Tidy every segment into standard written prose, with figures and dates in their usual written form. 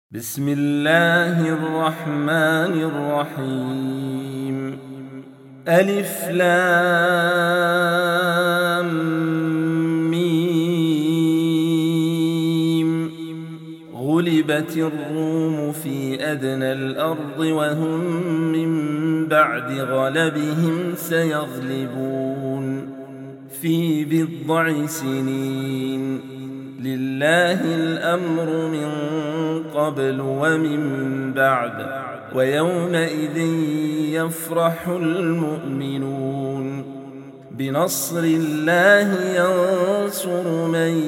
بسم الله الرحمن الرحيم. ألف لام ميم. غلبت الروم في أدنى الأرض وهم من بعد غلبهم سيغلبون في بضع سنين. لله الأمر من قبل ومن بعد ويومئذ يفرح المؤمنون. بنصر الله ينصر من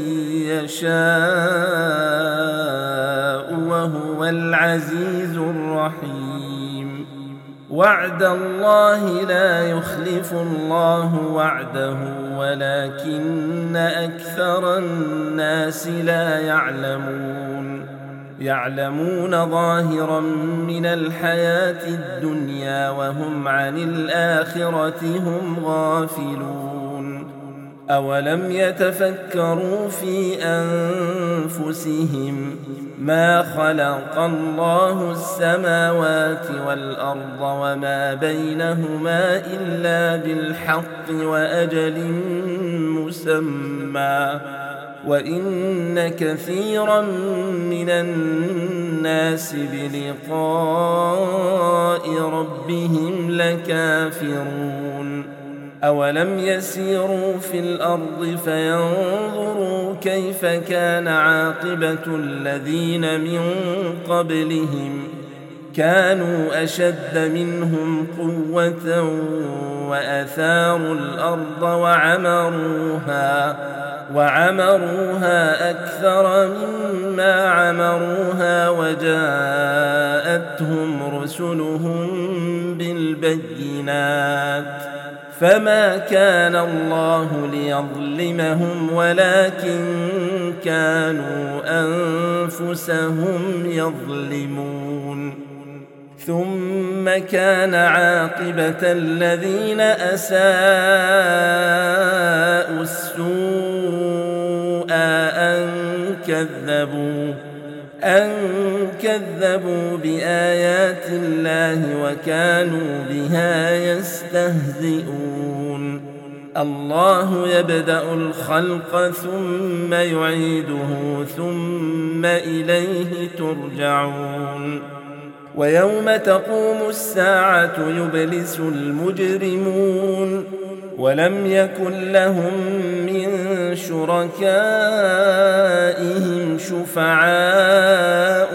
يشاء وهو العزيز الرحيم. وعد الله لا يخلف الله وعده ولكن أكثر الناس لا يعلمون ظاهرا من الحياة الدنيا وهم عن الآخرة هم غافلون. أولم يتفكروا في أنفسهم ما خلق الله السماوات والأرض وما بينهما إلا بالحق وأجل مسمى وإن كثيرا من الناس بلقاء ربهم لكافرون. أولم يسيروا في الأرض فينظروا كيف كان عاقبة الذين من قبلهم كانوا أشد منهم قوة وأثاروا الأرض وعمروها أكثر مما عمروها وجاءتهم رسلهم بالبينات فما كان الله ليظلمهم ولكن كانوا أنفسهم يظلمون. ثم كان عاقبة الذين أساءوا السوء أن كذبوا بآيات الله وكانوا بها يستهزئون. الله يبدأ الخلق ثم يعيده ثم إليه ترجعون. ويوم تقوم الساعة يبلس المجرمون ولم يكن لهم من شركائهم شفعاء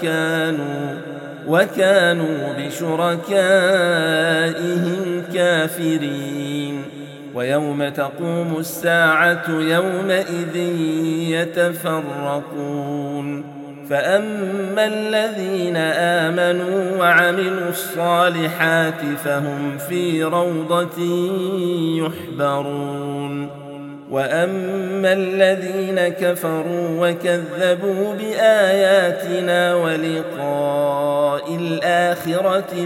وكانوا بشركائهم كافرين. ويوم تقوم الساعة يومئذ يتفرقون. فأما الذين آمنوا وعملوا الصالحات فهم في روضة يحبرون. وأما الذين كفروا وكذبوا بآياتنا ولقاء الآخرة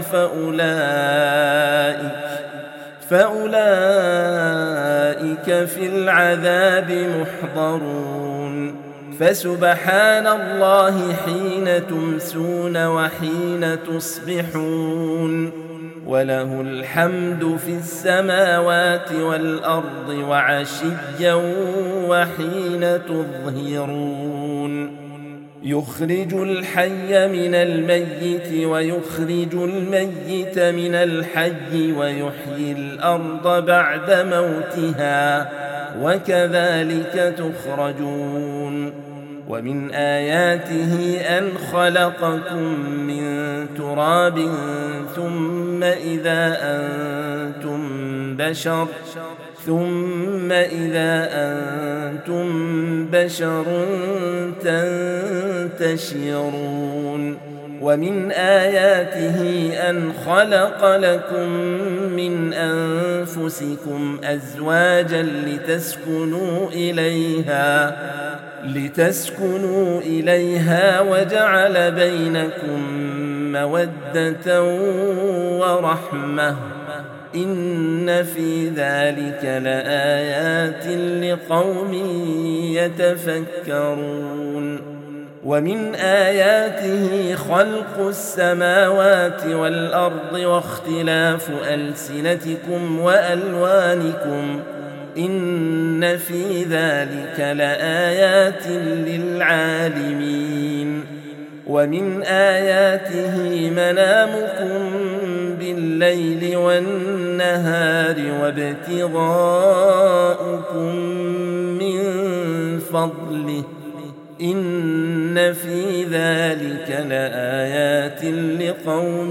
فأولئك في العذاب محضرون. فسبحان الله حين تمسون وحين تصبحون وله الحمد في السماوات والأرض وعشيا وحين تظهرون. يخرج الحي من الميت ويخرج الميت من الحي ويحيي الأرض بعد موتها وكذلك تخرجون. ومن آياته أن خلقكم من تراب ثم إذا أنتم بشر تنتشرون. ومن آياته أن خلق لكم من أنفسكم أزواجا لتسكنوا إليها وجعل بينكم مودة ورحمة إن في ذلك لآيات لقوم يتفكرون. ومن آياته خلق السماوات والأرض واختلاف ألسنتكم وألوانكم إن في ذلك لآيات للعالمين ومن آياته منامكم بالليل والنهار وابتغاؤكم من فضله إن في ذلك لآيات لقوم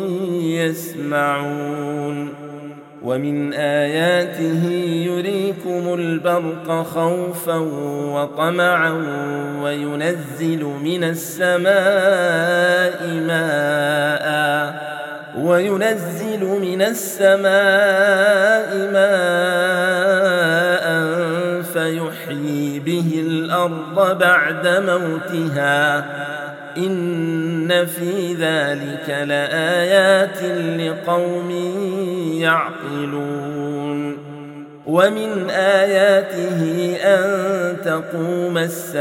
يسمعون ومن آياته يريكم البرق خوفا وطمعا وينزل من السماء ماء فيحيي به الأرض بعد موتها إن في ذلك لآيات لقوم يعقلون ومن آياته أن تقوم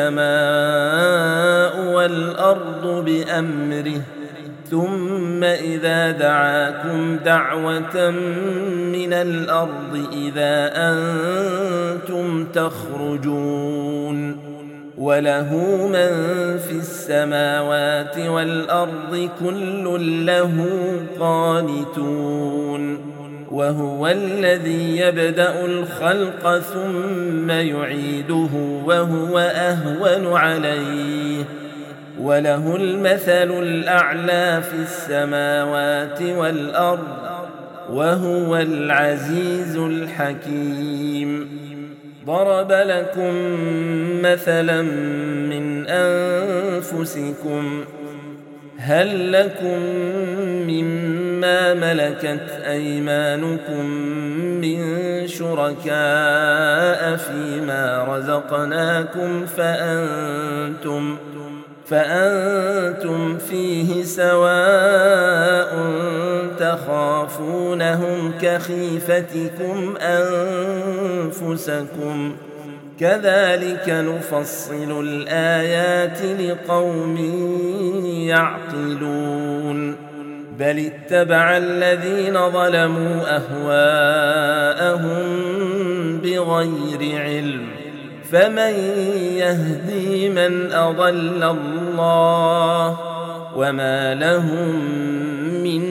السماء والأرض بأمره ثم إذا دعاكم دعوة من الأرض إذا أنتم تخرجون وله من في السماوات والأرض كل له قانتون وهو الذي يبدأ الخلق ثم يعيده وهو أهون عليه وله المثل الأعلى في السماوات والأرض وهو العزيز الحكيم ضرب لكم مثلا من أنفسكم هل لكم مما ملكت أيمانكم من شركاء فيما رزقناكم فأنتم فيه سواء تخافونهم كخيفتكم أنفسكم كذلك نفصل الآيات لقوم يعقلون بل اتبع الذين ظلموا أهواءهم بغير علم فمن يهدي من أضل الله وما لهم من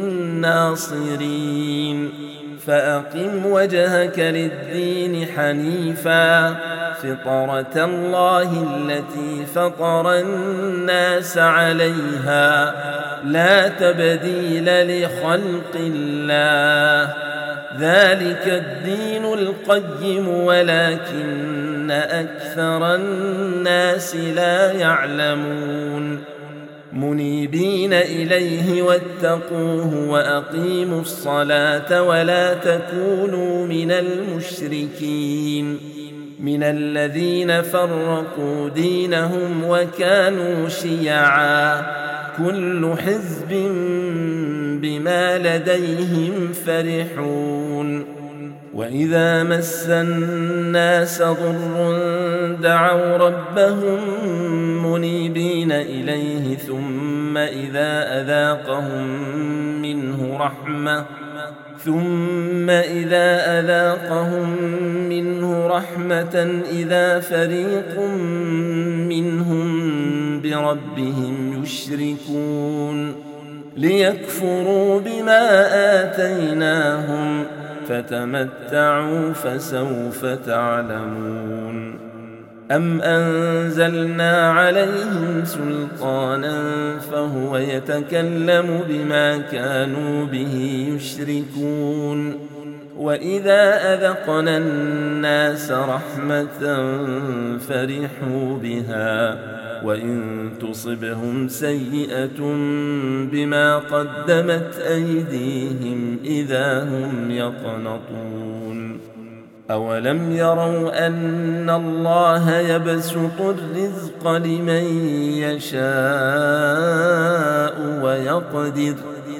ناصرين فأقم وجهك للدين حنيفا فطرة الله التي فطر الناس عليها لا تبديل لخلق الله ذلك الدين القيم ولكن أكثر الناس لا يعلمون منيبين إليه واتقوه وأقيموا الصلاة ولا تكونوا من المشركين من الذين فرقوا دينهم وكانوا شيعا كل حزب بما لديهم فرحون وإذا مس الناس ضر دعوا ربهم منيبين إليه ثم إذا أذاقهم منه رحمة إذا فريق منهم بربهم يشركون ليكفروا بما آتيناهم فتمتعوا فسوف تعلمون أم أنزلنا عليهم سلطانا فهو يتكلم بما كانوا به يشركون وإذا أذقنا الناس رحمة فرحوا بها وإن تصبهم سيئة بما قدمت أيديهم إذا هم يقنطون أولم يروا أن الله يبسط الرزق لمن يشاء ويقدر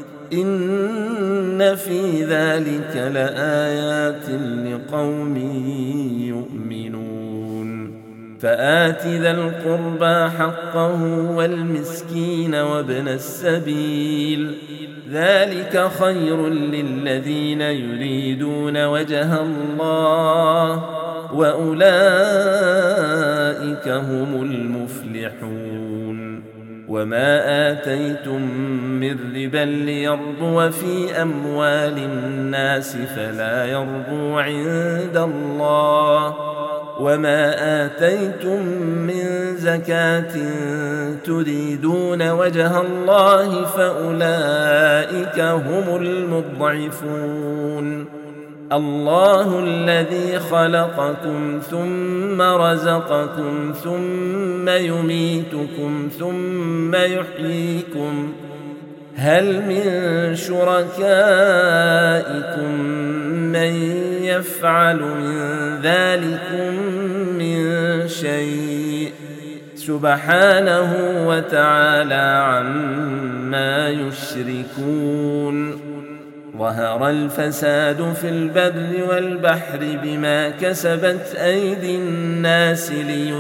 إن في ذلك لآيات لقوم يؤمنون فآت ذا القربى حقه والمسكين وابن السبيل ذلك خير للذين يريدون وجه الله وأولئك هم المفلحون وما آتيتم من ربا ليربو في أموال الناس فلا يربو عند الله وما آتيتم من زكاة تريدون وجه الله فأولئك هم المضعفون الله الذي خلقكم ثم رزقكم ثم يميتكم ثم يحييكم هل من شركائكم من يفعل من ذلكم من شيء سبحانه وتعالى عما يشركون ظهر الفساد في البر والبحر بما كسبت أيدي الناس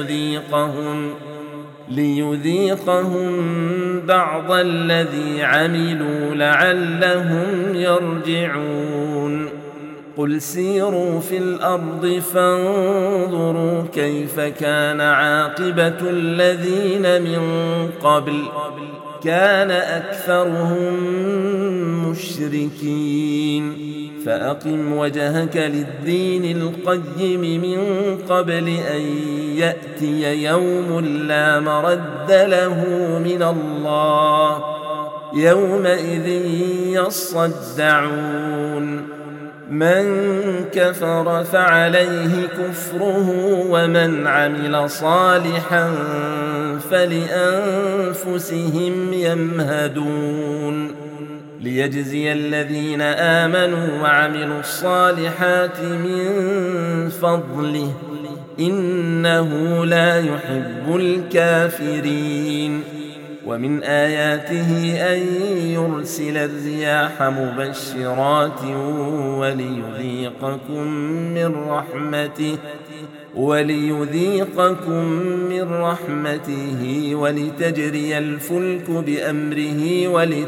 ليذيقهم بعض الذي عملوا لعلهم يرجعون قل سيروا في الأرض فانظروا كيف كان عاقبة الذين من قبل كان أكثرهم مشركين فأقم وجهك للدين القيم من قبل أن يأتي يوم لا مرد له من الله يومئذ يصدعون من كفر فعليه كفره ومن عمل صالحا فلأنفسهم يمهدون ليجزي الذين آمنوا وعملوا الصالحات من فضله إنه لا يحب الكافرين ومن آياته أن يرسل الرياح مبشرات وليذيقكم من رحمته ولتجري الفلك بأمره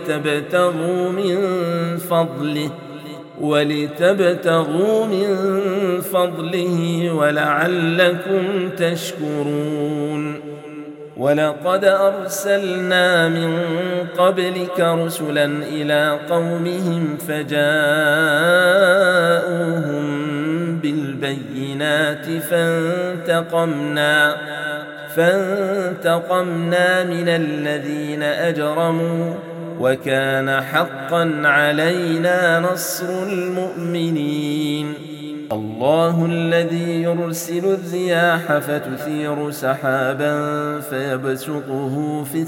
ولتبتغوا من فضله ولعلكم تشكرون ولقد أرسلنا من قبلك رسلا إلى قومهم فجاءوهم بالبينات فانتقمنا من الذين أجرموا وكان حقا علينا نصر المؤمنين الله الذي يرسل الرياح فتثير سحابا فيبسطه في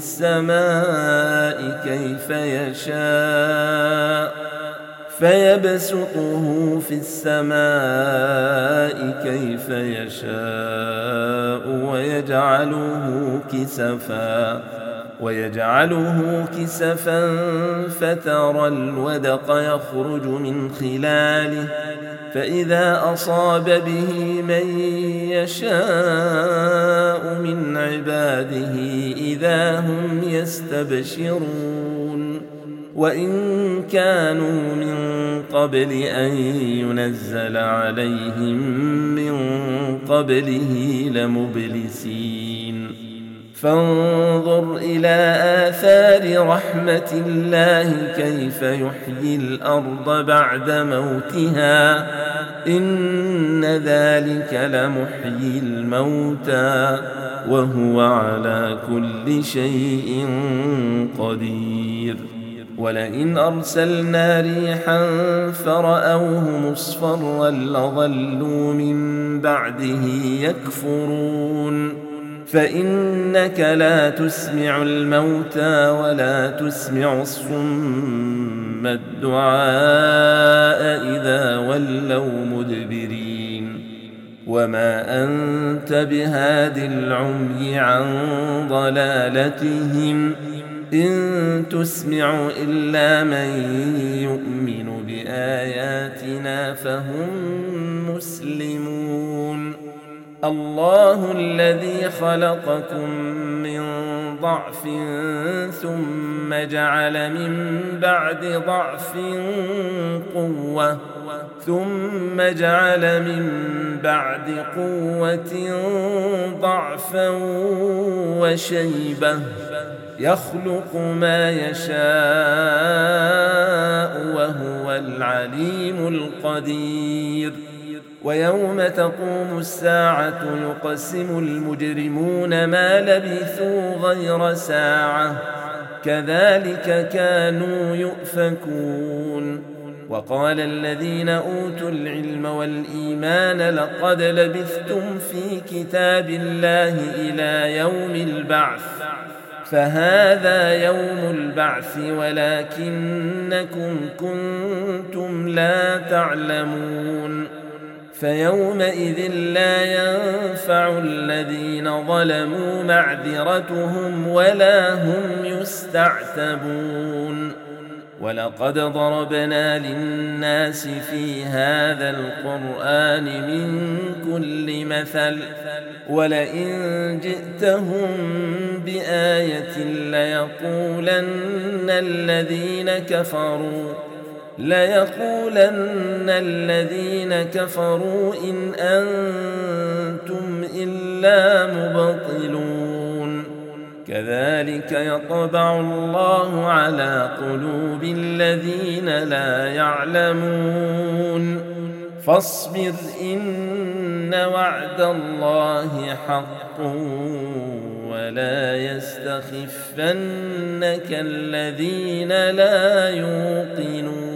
السماء كيف يشاء ويجعله كسفا فترى الودق يخرج من خلاله فإذا أصاب به من يشاء من عباده إذا هم يستبشرون وإن كانوا من قبل أن ينزل عليهم من قبله لمبلسين فانظر إلى آثار رحمة الله كيف يحيي الأرض بعد موتها إن ذلك لمحيي الموتى وهو على كل شيء قدير ولئن أرسلنا ريحا فرأوه مصفرا لظلوا من بعده يكفرون فإنك لا تسمع الموتى ولا تسمع الصم الدعاء إذا ولوا مدبرين وما أنت بهاد العمي عن ضلالتهم إن تسمع إلا من يؤمن بآياتنا فهم مسلمون الله الذي خلقكم من ضعف ثم جعل من بعد ضعف قوة ثم جعل من بعد قوة ضعفا وشيبة يخلق ما يشاء وهو العليم القدير ويوم تقوم الساعة يقسم المجرمون ما لبثوا غير ساعة كذلك كانوا يؤفكون وقال الذين أوتوا العلم والإيمان لقد لبثتم في كتاب الله إلى يوم البعث فهذا يوم البعث ولكنكم كنتم لا تعلمون فيومئذ لا ينفع الذين ظلموا معذرتهم ولا هم يستعتبون ولقد ضربنا للناس في هذا القرآن من كل مثل ولئن جئتهم بآية ليقولن الذين كفروا إن أنتم إلا مبطلون كذلك يطبع الله على قلوب الذين لا يعلمون فاصبر إن وعد الله حق ولا يستخفنك الذين لا يوقنون